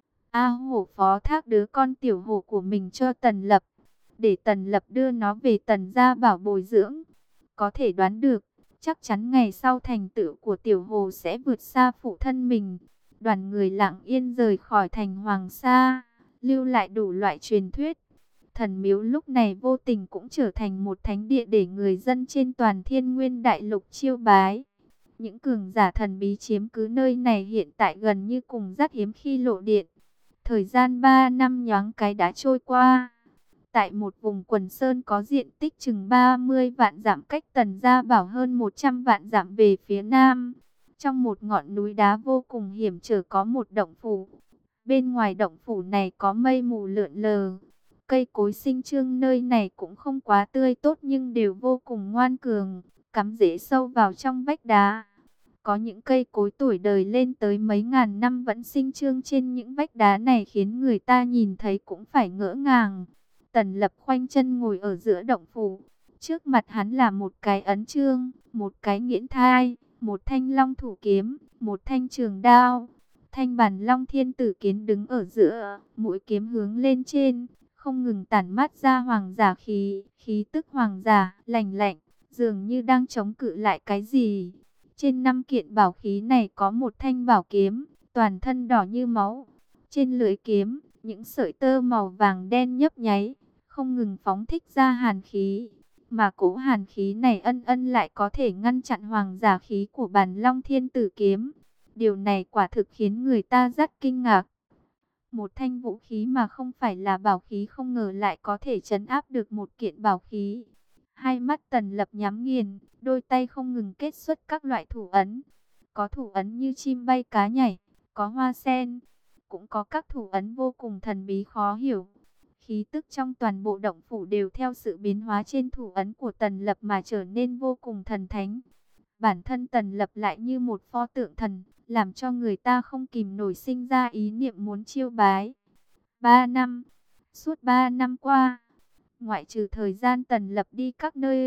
A Hổ phó thác đứa con tiểu hổ của mình cho Tần Lập, để Tần Lập đưa nó về Tần gia bảo bồi dưỡng. Có thể đoán được, chắc chắn ngày sau thành tựu của tiểu hồ sẽ vượt xa phụ thân mình. Đoàn người lặng yên rời khỏi thành Hoàng Sa, lưu lại đủ loại truyền thuyết. Thần miếu lúc này vô tình cũng trở thành một thánh địa để người dân trên toàn Thiên Nguyên Đại Lục chiêu bái. Những cường giả thần bí chiếm cứ nơi này hiện tại gần như cùng rất hiếm khi lộ diện. Thời gian ba năm nhoáng cái đã trôi qua. Tại một vùng quần sơn có diện tích chừng ba mươi vạn dặm cách Tần Gia Bảo hơn một trăm vạn dặm về phía nam. Trong một ngọn núi đá vô cùng hiểm trở có một động phủ. Bên ngoài động phủ này có mây mù lượn lờ. Cây cối sinh trưởng nơi này cũng không quá tươi tốt nhưng đều vô cùng ngoan cường, cắm rễ sâu vào trong vách đá. Có những cây cối tuổi đời lên tới mấy ngàn năm vẫn sinh trưởng trên những vách đá này khiến người ta nhìn thấy cũng phải ngỡ ngàng. Tần Lập khoanh chân ngồi ở giữa động phủ. Trước mặt hắn là một cái ấn chương, một cái nghiễn thai, một thanh long thủ kiếm, một thanh trường đao. Thanh bản long thiên tử kiến đứng ở giữa, mũi kiếm hướng lên trên, không ngừng tản mát ra hoàng giả khí, khí tức hoàng giả, lạnh lạnh, dường như đang chống cự lại cái gì. Trên năm kiện bảo khí này có một thanh bảo kiếm, toàn thân đỏ như máu. Trên lưỡi kiếm, những sợi tơ màu vàng đen nhấp nháy, không ngừng phóng thích ra hàn khí. Mà cỗ hàn khí này ân ân lại có thể ngăn chặn hoàng giả khí của bản long thiên tử kiếm. Điều này quả thực khiến người ta rất kinh ngạc. Một thanh vũ khí mà không phải là bảo khí không ngờ lại có thể trấn áp được một kiện bảo khí. Hai mắt Tần Lập nhắm nghiền, đôi tay không ngừng kết xuất các loại thủ ấn. Có thủ ấn như chim bay cá nhảy, có hoa sen, cũng có các thủ ấn vô cùng thần bí khó hiểu. Khí tức trong toàn bộ động phủ đều theo sự biến hóa trên thủ ấn của Tần Lập mà trở nên vô cùng thần thánh. Bản thân Tần Lập lại như một pho tượng thần, làm cho người ta không kìm nổi sinh ra ý niệm muốn chiêu bái. Ba năm, suốt ba năm qua, ngoại trừ thời gian Tần Lập đi các nơi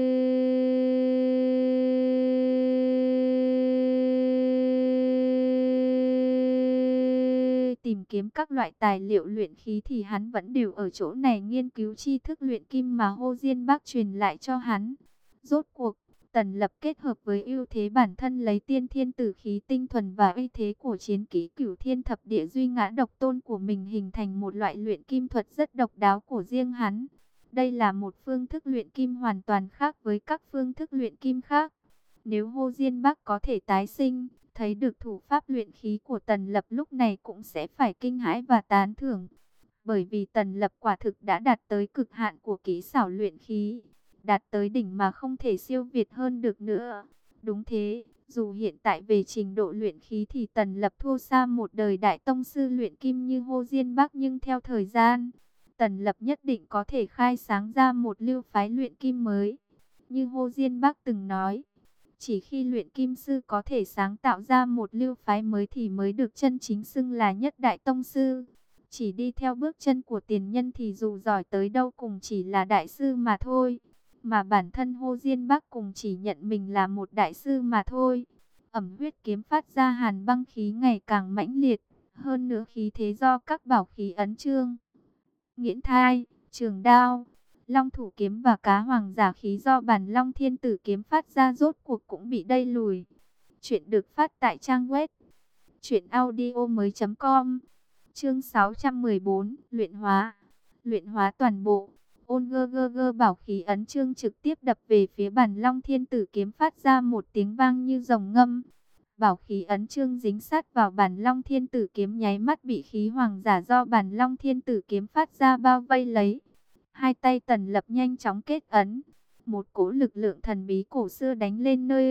tìm kiếm các loại tài liệu luyện khí thì hắn vẫn đều ở chỗ này nghiên cứu tri thức luyện kim mà Hồ Diên Bác truyền lại cho hắn. Rốt cuộc, Tần Lập kết hợp với ưu thế bản thân lấy tiên thiên tử khí tinh thuần và uy thế của chiến kỹ Cửu Thiên Thập Địa Duy Ngã Độc Tôn của mình hình thành một loại luyện kim thuật rất độc đáo của riêng hắn. Đây là một phương thức luyện kim hoàn toàn khác với các phương thức luyện kim khác. Nếu Hồ Diên Bác có thể tái sinh, thấy được thủ pháp luyện khí của Tần Lập lúc này cũng sẽ phải kinh hãi và tán thưởng. Bởi vì Tần Lập quả thực đã đạt tới cực hạn của kỹ xảo luyện khí, đạt tới đỉnh mà không thể siêu việt hơn được nữa. Đúng thế, dù hiện tại về trình độ luyện khí thì Tần Lập thua xa một đời đại tông sư luyện kim như Hồ Diên Bác, nhưng theo thời gian, Tần Lập nhất định có thể khai sáng ra một lưu phái luyện kim mới. Như Hồ Diên Bác từng nói, chỉ khi luyện kim sư có thể sáng tạo ra một lưu phái mới thì mới được chân chính xưng là nhất đại tông sư. Chỉ đi theo bước chân của tiền nhân thì dù giỏi tới đâu cũng chỉ là đại sư mà thôi. Mà bản thân Hồ Diên Bác cũng chỉ nhận mình là một đại sư mà thôi. Ẩm huyết kiếm phát ra hàn băng khí ngày càng mãnh liệt. Hơn nữa khí thế do các bảo khí ấn chương, nghiễn thai, trường đao, long thủ kiếm và cá hoàng giả khí do bản long thiên tử kiếm phát ra rốt cuộc cũng bị đẩy lùi. Chuyện được phát tại trang web truyện audio mới chấm com. Chương sáu trăm mười bốn, luyện hóa. Luyện hóa toàn bộ. Ôn gơ gơ gơ bảo khí ấn chương trực tiếp đập về phía bản long thiên tử kiếm phát ra một tiếng vang như rồng ngâm. Bảo khí ấn chương dính sát vào bản long thiên tử kiếm nháy mắt bị khí hoàng giả do bản long thiên tử kiếm phát ra bao vây lấy. Hai tay Tần Lập nhanh chóng kết ấn. Một cỗ lực lượng thần bí cổ xưa đánh lên nơi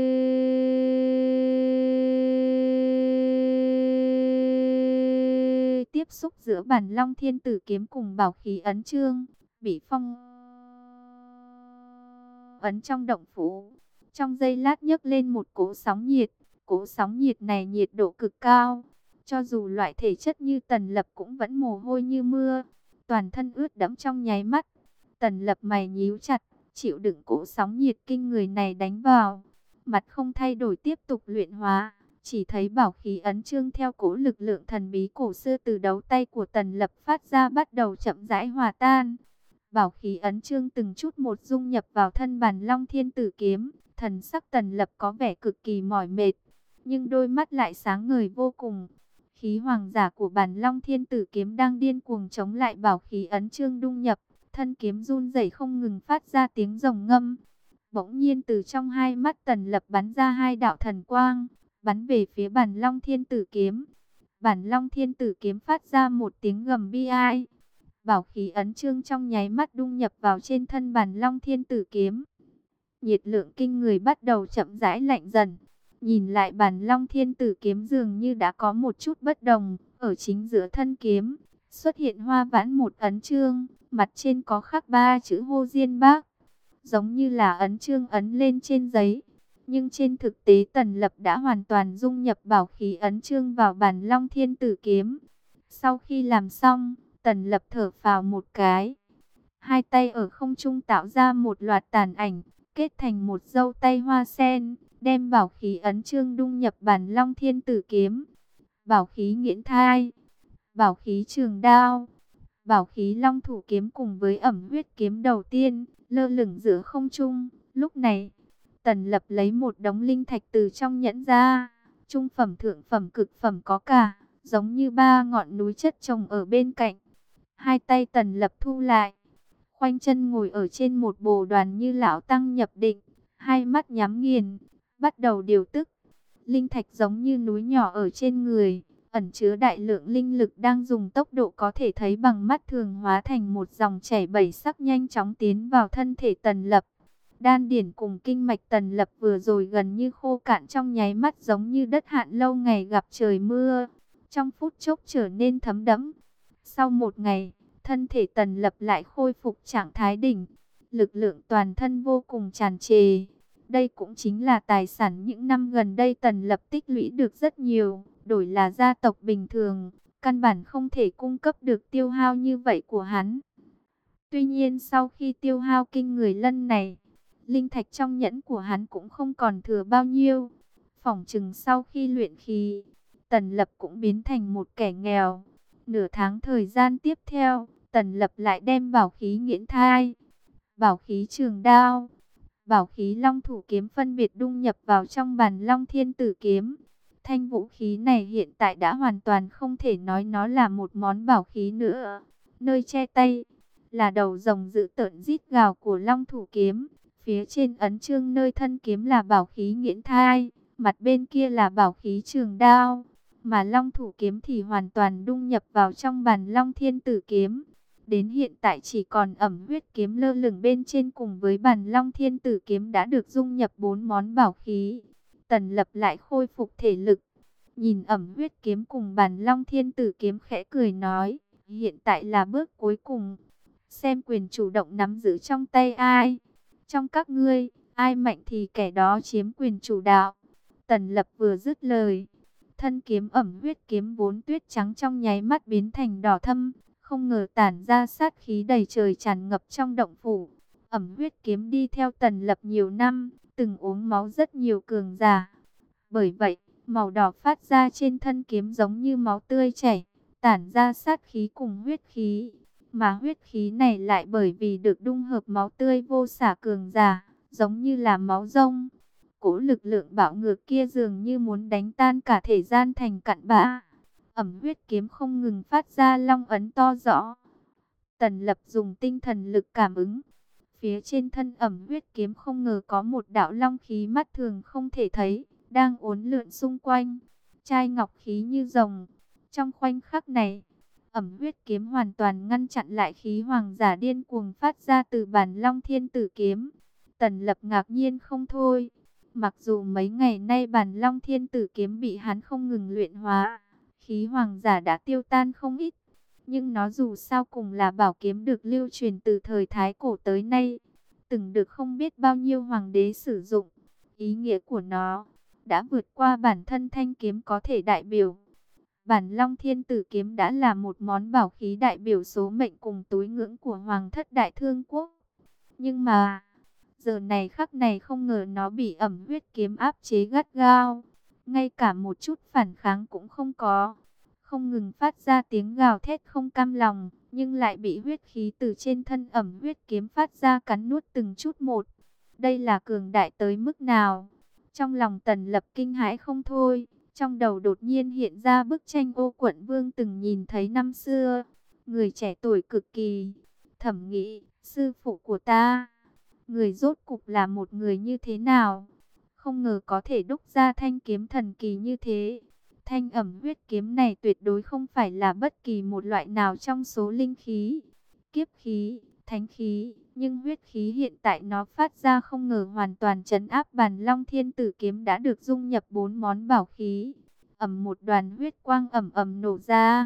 tiếp xúc giữa bản long thiên tử kiếm cùng bảo khí ấn chương, bị phong ấn trong động phủ. Trong giây lát nhấc lên một cỗ sóng nhiệt. Cỗ sóng nhiệt này nhiệt độ cực cao. Cho dù loại thể chất như Tần Lập cũng vẫn mồ hôi như mưa. Toàn thân ướt đẫm trong nháy mắt. Tần Lập mày nhíu chặt, chịu đựng cỗ sóng nhiệt kinh người này đánh vào. mặt không thay đổi tiếp tục luyện hóa. Chỉ thấy bảo khí ấn chương theo cỗ lực lượng thần bí cổ xưa từ đấu tay của Tần Lập phát ra bắt đầu chậm rãi hòa tan. Bảo khí ấn chương từng chút một dung nhập vào thân bản Long Thiên Tử kiếm. Thần sắc Tần Lập có vẻ cực kỳ mỏi mệt, nhưng đôi mắt lại sáng ngời vô cùng. Khí hoàng giả của bản Long Thiên Tử kiếm đang điên cuồng chống lại bảo khí ấn chương đung nhập. Thân kiếm run rẩy không ngừng phát ra tiếng rồng ngâm. Bỗng nhiên từ trong hai mắt Tần Lập bắn ra hai đạo thần quang, bắn về phía bản Long Thiên Tử kiếm. Bản Long Thiên Tử kiếm phát ra một tiếng gầm bi ai. Bảo khí ấn chương trong nháy mắt đung nhập vào trên thân bản Long Thiên Tử kiếm. Nhiệt lượng kinh người bắt đầu chậm rãi lạnh dần. Nhìn lại bản Long Thiên Tử kiếm dường như đã có một chút bất đồng. Ở chính giữa thân kiếm xuất hiện hoa vãn một ấn chương, mặt trên có khắc ba chữ Hô Diên Bác, giống như là ấn chương ấn lên trên giấy. Nhưng trên thực tế Tần Lập đã hoàn toàn dung nhập bảo khí ấn chương vào bản Long Thiên Tử kiếm. Sau khi làm xong, Tần Lập thở phào một cái. Hai tay ở không trung tạo ra một loạt tàn ảnh, kết thành một dâu tay hoa sen, đem bảo khí ấn chương đung nhập bản Long Thiên Tử kiếm. Bảo khí nghiễn thai, bảo khí trường đao, bảo khí long thủ kiếm cùng với ẩm huyết kiếm đầu tiên, lơ lửng giữa không trung. Lúc này, Tần Lập lấy một đống linh thạch từ trong nhẫn ra, trung phẩm thượng phẩm cực phẩm có cả, giống như ba ngọn núi chất chồng ở bên cạnh. Hai tay Tần Lập thu lại, khoanh chân ngồi ở trên một bồ đoàn như lão tăng nhập định, hai mắt nhắm nghiền, bắt đầu điều tức. Linh thạch giống như núi nhỏ ở trên người, ẩn chứa đại lượng linh lực đang dùng tốc độ có thể thấy bằng mắt thường hóa thành một dòng chảy bảy sắc nhanh chóng tiến vào thân thể Tần Lập. Đan điển cùng kinh mạch Tần Lập vừa rồi gần như khô cạn trong nháy mắt, giống như đất hạn lâu ngày gặp trời mưa, trong phút chốc trở nên thấm đẫm. Sau một ngày, thân thể Tần Lập lại khôi phục trạng thái đỉnh, lực lượng toàn thân vô cùng tràn trề. Đây cũng chính là tài sản những năm gần đây Tần Lập tích lũy được rất nhiều, đổi là gia tộc bình thường, căn bản không thể cung cấp được tiêu hao như vậy của hắn. Tuy nhiên sau khi tiêu hao kinh người lần này, linh thạch trong nhẫn của hắn cũng không còn thừa bao nhiêu. Phỏng chừng sau khi luyện khí, Tần Lập cũng biến thành một kẻ nghèo. Nửa tháng thời gian tiếp theo, Tần Lập lại đem bảo khí nghiễn thai, bảo khí trường đao, bảo khí long thủ kiếm phân biệt đung nhập vào trong bản Long Thiên Tử kiếm. Thanh vũ khí này hiện tại đã hoàn toàn không thể nói nó là một món bảo khí nữa. Nơi che tay là đầu rồng dữ tợn rít gào của long thủ kiếm. Phía trên ấn chương nơi thân kiếm là bảo khí nghiễn thai, mặt bên kia là bảo khí trường đao. Mà long thủ kiếm thì hoàn toàn đung nhập vào trong bản Long Thiên Tử kiếm. Đến hiện tại chỉ còn ẩm huyết kiếm lơ lửng bên trên cùng với bản Long Thiên Tử kiếm đã được dung nhập bốn món bảo khí. Tần Lập lại khôi phục thể lực. Nhìn ẩm huyết kiếm cùng bản Long Thiên Tử kiếm khẽ cười nói, hiện tại là bước cuối cùng. Xem quyền chủ động nắm giữ trong tay ai. Trong các ngươi, ai mạnh thì kẻ đó chiếm quyền chủ đạo. Tần Lập vừa dứt lời, thân kiếm ẩm huyết kiếm vốn tuyết trắng trong nháy mắt biến thành đỏ thâm, không ngờ tản ra sát khí đầy trời tràn ngập trong động phủ. Ẩm huyết kiếm đi theo Tần Lập nhiều năm, từng uống máu rất nhiều cường giả. Bởi vậy, màu đỏ phát ra trên thân kiếm giống như máu tươi chảy, tản ra sát khí cùng huyết khí. Mà huyết khí này lại bởi vì được đung hợp máu tươi vô xả cường giả, giống như là máu rông. Cỗ lực lượng bạo ngược kia dường như muốn đánh tan cả thể gian thành cặn bã. Ẩm huyết kiếm không ngừng phát ra long ấn to rõ. Tần Lập dùng tinh thần lực cảm ứng. Phía trên thân ẩm huyết kiếm không ngờ có một đạo long khí mắt thường không thể thấy, đang uốn lượn xung quanh. Chai ngọc khí như rồng. Trong khoảnh khắc này, ẩm huyết kiếm hoàn toàn ngăn chặn lại khí hoàng giả điên cuồng phát ra từ bản Long Thiên Tử kiếm. Tần Lập ngạc nhiên không thôi. Mặc dù mấy ngày nay bản Long Thiên Tử kiếm bị hắn không ngừng luyện hóa, khí hoàng giả đã tiêu tan không ít, nhưng nó dù sao cùng là bảo kiếm được lưu truyền từ thời Thái Cổ tới nay, từng được không biết bao nhiêu hoàng đế sử dụng. Ý nghĩa của nó đã vượt qua bản thân thanh kiếm có thể đại biểu. Bản Long Thiên Tử kiếm đã là một món bảo khí đại biểu số mệnh cùng tối ngưỡng của Hoàng thất Đại Thương Quốc. Nhưng mà, Giờ này khắc này không ngờ nó bị ẩm huyết kiếm áp chế gắt gao, ngay cả một chút phản kháng cũng không có, không ngừng phát ra tiếng gào thét không cam lòng, nhưng lại bị huyết khí từ trên thân ẩm huyết kiếm phát ra cắn nuốt từng chút một. Đây là cường đại tới mức nào? Trong lòng Tần Lập kinh hãi không thôi, trong đầu đột nhiên hiện ra bức tranh Ô Quận Vương từng nhìn thấy năm xưa, người trẻ tuổi cực kỳ, thẩm nghĩ, sư phụ của ta, người rốt cục là một người như thế nào? Không ngờ có thể đúc ra thanh kiếm thần kỳ như thế. Thanh ẩm huyết kiếm này tuyệt đối không phải là bất kỳ một loại nào trong số linh khí, kiếp khí, thánh khí, nhưng huyết khí hiện tại nó phát ra không ngờ hoàn toàn trấn áp Bàn Long Thiên Tử kiếm đã được dung nhập bốn món bảo khí. Ầm, một đoàn huyết quang ầm ầm nổ ra.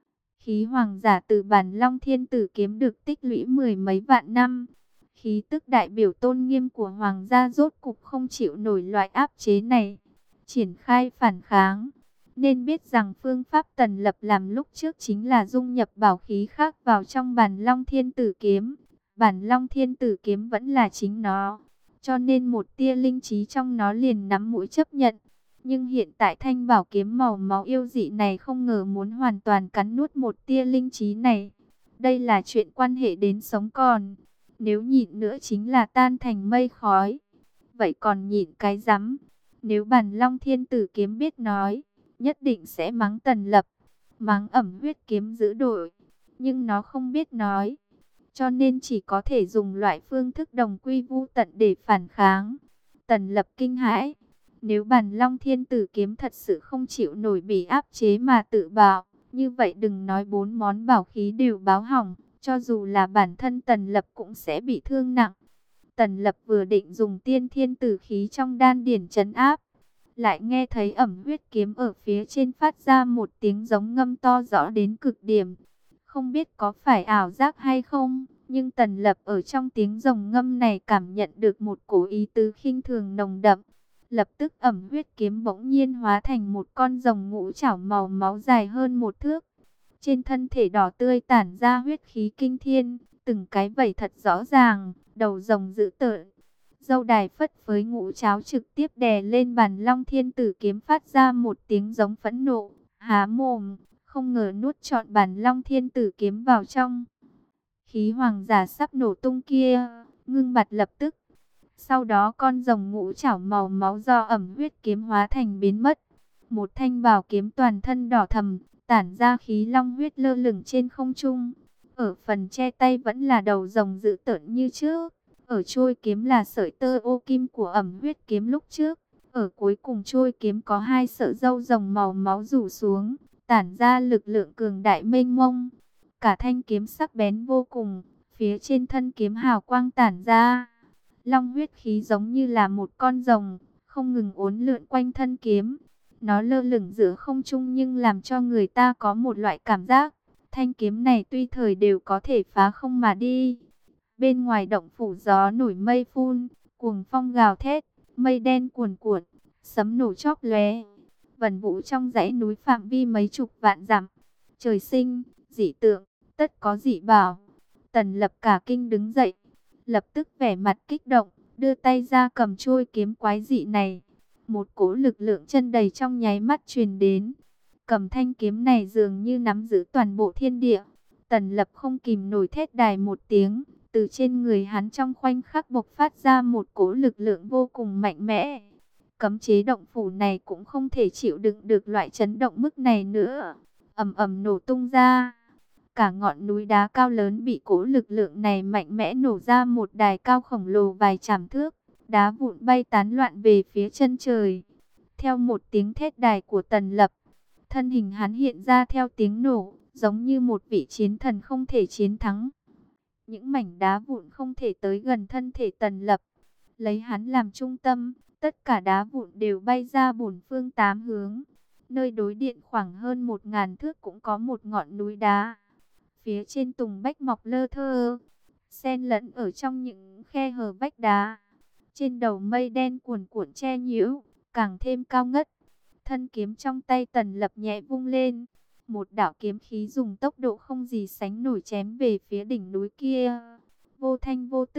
Khí hoàng giả từ Bàn Long Thiên Tử kiếm được tích lũy mười mấy vạn năm. Khí tức đại biểu tôn nghiêm của hoàng gia rốt cục không chịu nổi loại áp chế này, triển khai phản kháng. Nên biết rằng phương pháp Tần Lập làm lúc trước chính là dung nhập bảo khí khác vào trong Bàn Long Thiên Tử kiếm. Bàn Long Thiên Tử kiếm vẫn là chính nó, cho nên một tia linh trí trong nó liền nắm mũi chấp nhận. Nhưng hiện tại thanh bảo kiếm màu máu yêu dị này không ngờ muốn hoàn toàn cắn nuốt một tia linh trí này. Đây là chuyện quan hệ đến sống còn. Nếu nhịn nữa chính là tan thành mây khói. Vậy còn nhịn cái rắm? Nếu Bàn Long Thiên Tử kiếm biết nói, nhất định sẽ mắng Tần Lập, mắng ẩm huyết kiếm giữ đội. Nhưng nó không biết nói, cho nên chỉ có thể dùng loại phương thức đồng quy vu tận để phản kháng. Tần Lập kinh hãi. Nếu Bàn Long Thiên Tử kiếm thật sự không chịu nổi bị áp chế mà tự bạo, như vậy đừng nói bốn món bảo khí đều báo hỏng, cho dù là bản thân Tần Lập cũng sẽ bị thương nặng. Tần Lập vừa định dùng tiên thiên tử khí trong đan điển trấn áp, lại nghe thấy ẩm huyết kiếm ở phía trên phát ra một tiếng giống ngâm to rõ đến cực điểm. Không biết có phải ảo giác hay không, nhưng Tần Lập ở trong tiếng rồng ngâm này cảm nhận được một cổ ý tứ khinh thường nồng đậm. Lập tức ẩm huyết kiếm bỗng nhiên hóa thành một con rồng ngũ trảo màu máu dài hơn một thước. Trên thân thể đỏ tươi tản ra huyết khí kinh thiên, từng cái vảy thật rõ ràng, đầu rồng dữ tợn. Dâu đài phất với ngũ trảo trực tiếp đè lên Bàn Long Thiên Tử kiếm phát ra một tiếng giống phẫn nộ, há mồm, không ngờ nuốt trọn Bàn Long Thiên Tử kiếm vào trong. Khí hoàng giả sắp nổ tung kia, ngưng bặt lập tức. Sau đó con rồng ngũ trảo màu máu do ẩm huyết kiếm hóa thành biến mất. Một thanh bảo kiếm toàn thân đỏ thầm, tản ra khí long huyết lơ lửng trên không trung. Ở phần che tay vẫn là đầu rồng dữ tợn như trước. Ở trôi kiếm là sợi tơ ô kim của ẩm huyết kiếm lúc trước. Ở cuối cùng trôi kiếm có hai sợi râu rồng màu máu rủ xuống, tản ra lực lượng cường đại mênh mông. Cả thanh kiếm sắc bén vô cùng, phía trên thân kiếm hào quang tản ra. Long huyết khí giống như là một con rồng, không ngừng uốn lượn quanh thân kiếm. Nó lơ lửng giữa không trung nhưng làm cho người ta có một loại cảm giác, thanh kiếm này tuy thời đều có thể phá không mà đi. Bên ngoài động phủ gió nổi mây phun, cuồng phong gào thét, mây đen cuồn cuộn, sấm nổ chóp lóe. Vần vũ trong dãy núi phạm vi mấy chục vạn dặm. Trời sinh, dị tượng, tất có dị bảo. Tần Lập cả kinh đứng dậy, lập tức vẻ mặt kích động, đưa tay ra cầm trôi kiếm quái dị này. Một cỗ lực lượng chân đầy trong nháy mắt truyền đến. Cầm thanh kiếm này dường như nắm giữ toàn bộ thiên địa. Tần Lập không kìm nổi thét đài một tiếng. Từ trên người hắn trong khoảnh khắc bộc phát ra một cỗ lực lượng vô cùng mạnh mẽ. Cấm chế động phủ này cũng không thể chịu đựng được loại chấn động mức này nữa. Ầm ầm nổ tung ra. Cả ngọn núi đá cao lớn bị cỗ lực lượng này mạnh mẽ nổ ra một đài cao khổng lồ vài trảm thước. Đá vụn bay tán loạn về phía chân trời. Theo một tiếng thét đài của Tần Lập, thân hình hắn hiện ra theo tiếng nổ, giống như một vị chiến thần không thể chiến thắng. Những mảnh đá vụn không thể tới gần thân thể Tần Lập. Lấy hắn làm trung tâm, tất cả đá vụn đều bay ra bốn phương tám hướng. Nơi đối diện khoảng hơn một ngàn thước cũng có một ngọn núi đá. Phía trên tùng bách mọc lơ thơ, xen lẫn ở trong những khe hở vách đá. Trên đầu mây đen cuồn cuộn che nhiễu, càng thêm cao ngất. Thân kiếm trong tay Tần Lập nhẹ vung lên. Một đạo kiếm khí dùng tốc độ không gì sánh nổi chém về phía đỉnh núi kia. Vô thanh vô tức,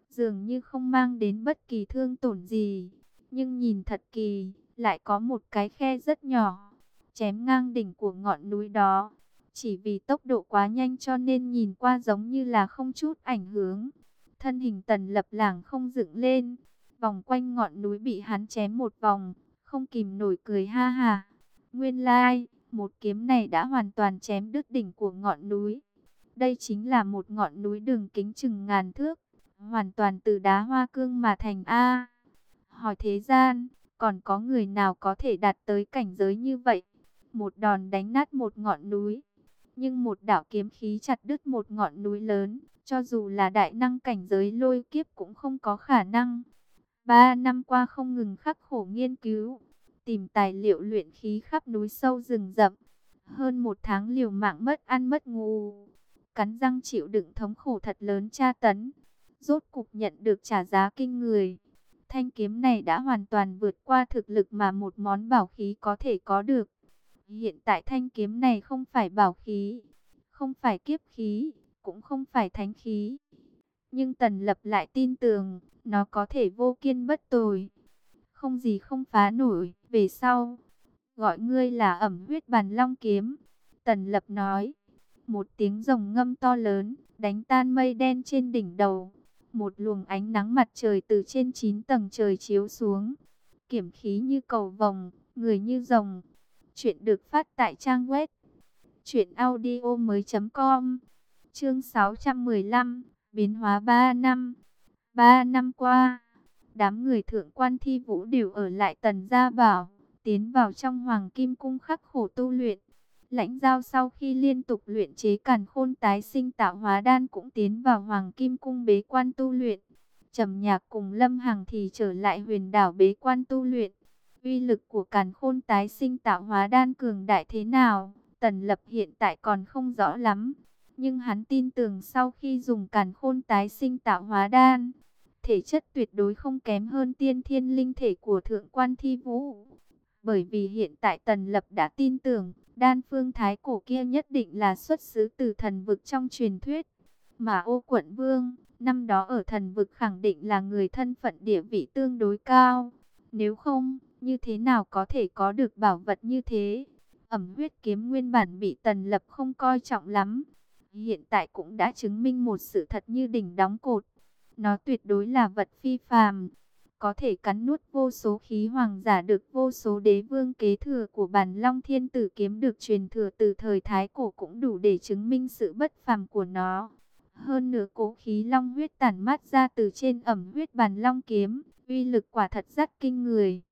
dường như không mang đến bất kỳ thương tổn gì. Nhưng nhìn thật kỳ, lại có một cái khe rất nhỏ, chém ngang đỉnh của ngọn núi đó. Chỉ vì tốc độ quá nhanh cho nên nhìn qua giống như là không chút ảnh hưởng. Thân hình Tần Lập lảng không dựng lên, vòng quanh ngọn núi bị hắn chém một vòng, không kìm nổi cười ha ha. Nguyên lai, một kiếm này đã hoàn toàn chém đứt đỉnh của ngọn núi. Đây chính là một ngọn núi đường kính chừng ngàn thước, hoàn toàn từ đá hoa cương mà thành. A. Hỏi thế gian, còn có người nào có thể đạt tới cảnh giới như vậy? Một đòn đánh nát một ngọn núi, nhưng một đạo kiếm khí chặt đứt một ngọn núi lớn, cho dù là đại năng cảnh giới lôi kiếp cũng không có khả năng. Ba năm qua không ngừng khắc khổ nghiên cứu, tìm tài liệu luyện khí khắp núi sâu rừng rậm. Hơn một tháng liều mạng mất ăn mất ngủ, cắn răng chịu đựng thống khổ thật lớn tra tấn. Rốt cục nhận được trả giá kinh người. Thanh kiếm này đã hoàn toàn vượt qua thực lực mà một món bảo khí có thể có được. Hiện tại thanh kiếm này không phải bảo khí, không phải kiếp khí, cũng không phải thánh khí. Nhưng Tần Lập lại tin tưởng, nó có thể vô kiên bất tồi, không gì không phá nổi. Về sau, gọi ngươi là Ẩm Huyết Bàn Long kiếm. Tần Lập nói, một tiếng rồng ngâm to lớn, đánh tan mây đen trên đỉnh đầu. Một luồng ánh nắng mặt trời từ trên chín tầng trời chiếu xuống. Kiếm khí như cầu vồng, người như rồng. Chuyện được phát tại trang web truyện audio mới chấm com. Chương sáu trăm mười lăm, biến hóa ba năm. Ba năm qua, đám người thượng quan Thi Vũ đều ở lại Tần Gia Bảo, tiến vào trong Hoàng Kim Cung khắc khổ tu luyện. Lãnh Giao sau khi liên tục luyện chế Càn Khôn tái sinh tạo hóa đan cũng tiến vào Hoàng Kim Cung bế quan tu luyện. Trầm Nhạc cùng Lâm Hằng thì trở lại Huyền Đảo bế quan tu luyện. Uy lực của Càn Khôn tái sinh tạo hóa đan cường đại thế nào, Tần Lập hiện tại còn không rõ lắm. Nhưng hắn tin tưởng sau khi dùng Càn Khôn tái sinh tạo hóa đan, thể chất tuyệt đối không kém hơn tiên thiên linh thể của thượng quan Thi Vũ. Bởi vì hiện tại Tần Lập đã tin tưởng, đan phương thái cổ kia nhất định là xuất xứ từ thần vực trong truyền thuyết. Mà Ô Quận Vương, năm đó ở thần vực khẳng định là người thân phận địa vị tương đối cao. Nếu không, như thế nào có thể có được bảo vật như thế? Ẩm huyết kiếm nguyên bản bị Tần Lập không coi trọng lắm, hiện tại cũng đã chứng minh một sự thật như đỉnh đóng cột. Nó tuyệt đối là vật phi phàm, có thể cắn nuốt vô số khí hoàng giả, được vô số đế vương kế thừa của bản Long Thiên Tử kiếm được truyền thừa từ thời Thái Cổ, cũng đủ để chứng minh sự bất phàm của nó. Hơn nữa cố khí long huyết tản mát ra từ trên Ẩm huyết Bàn Long kiếm, uy lực quả thật rất kinh người.